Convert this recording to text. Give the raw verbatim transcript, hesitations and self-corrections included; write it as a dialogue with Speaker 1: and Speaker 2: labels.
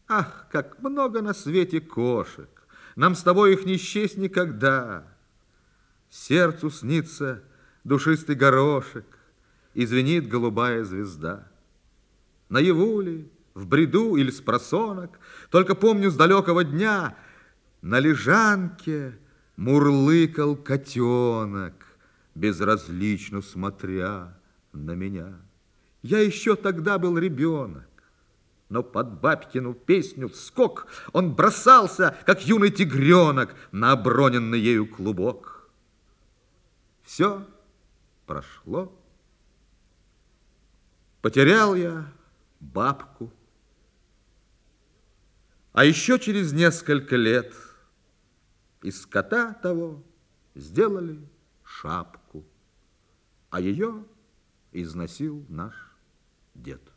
Speaker 1: Ах, как много на свете кошек! Нам с тобой их не счесть никогда. Сердцу снится душистый горошек, и звенит голубая звезда. Наяву ли, в бреду или спросонок, только помню с далекого дня, на лежанке мурлыкал котенок, безразлично смотря на меня. Я еще тогда был ребенок, но под бабкину песню вскок он бросался, как юный тигренок, на оброненный ею клубок. Все прошло. Потерял я бабку. А еще через несколько лет из кота того сделали шапку, а ее износил наш дед.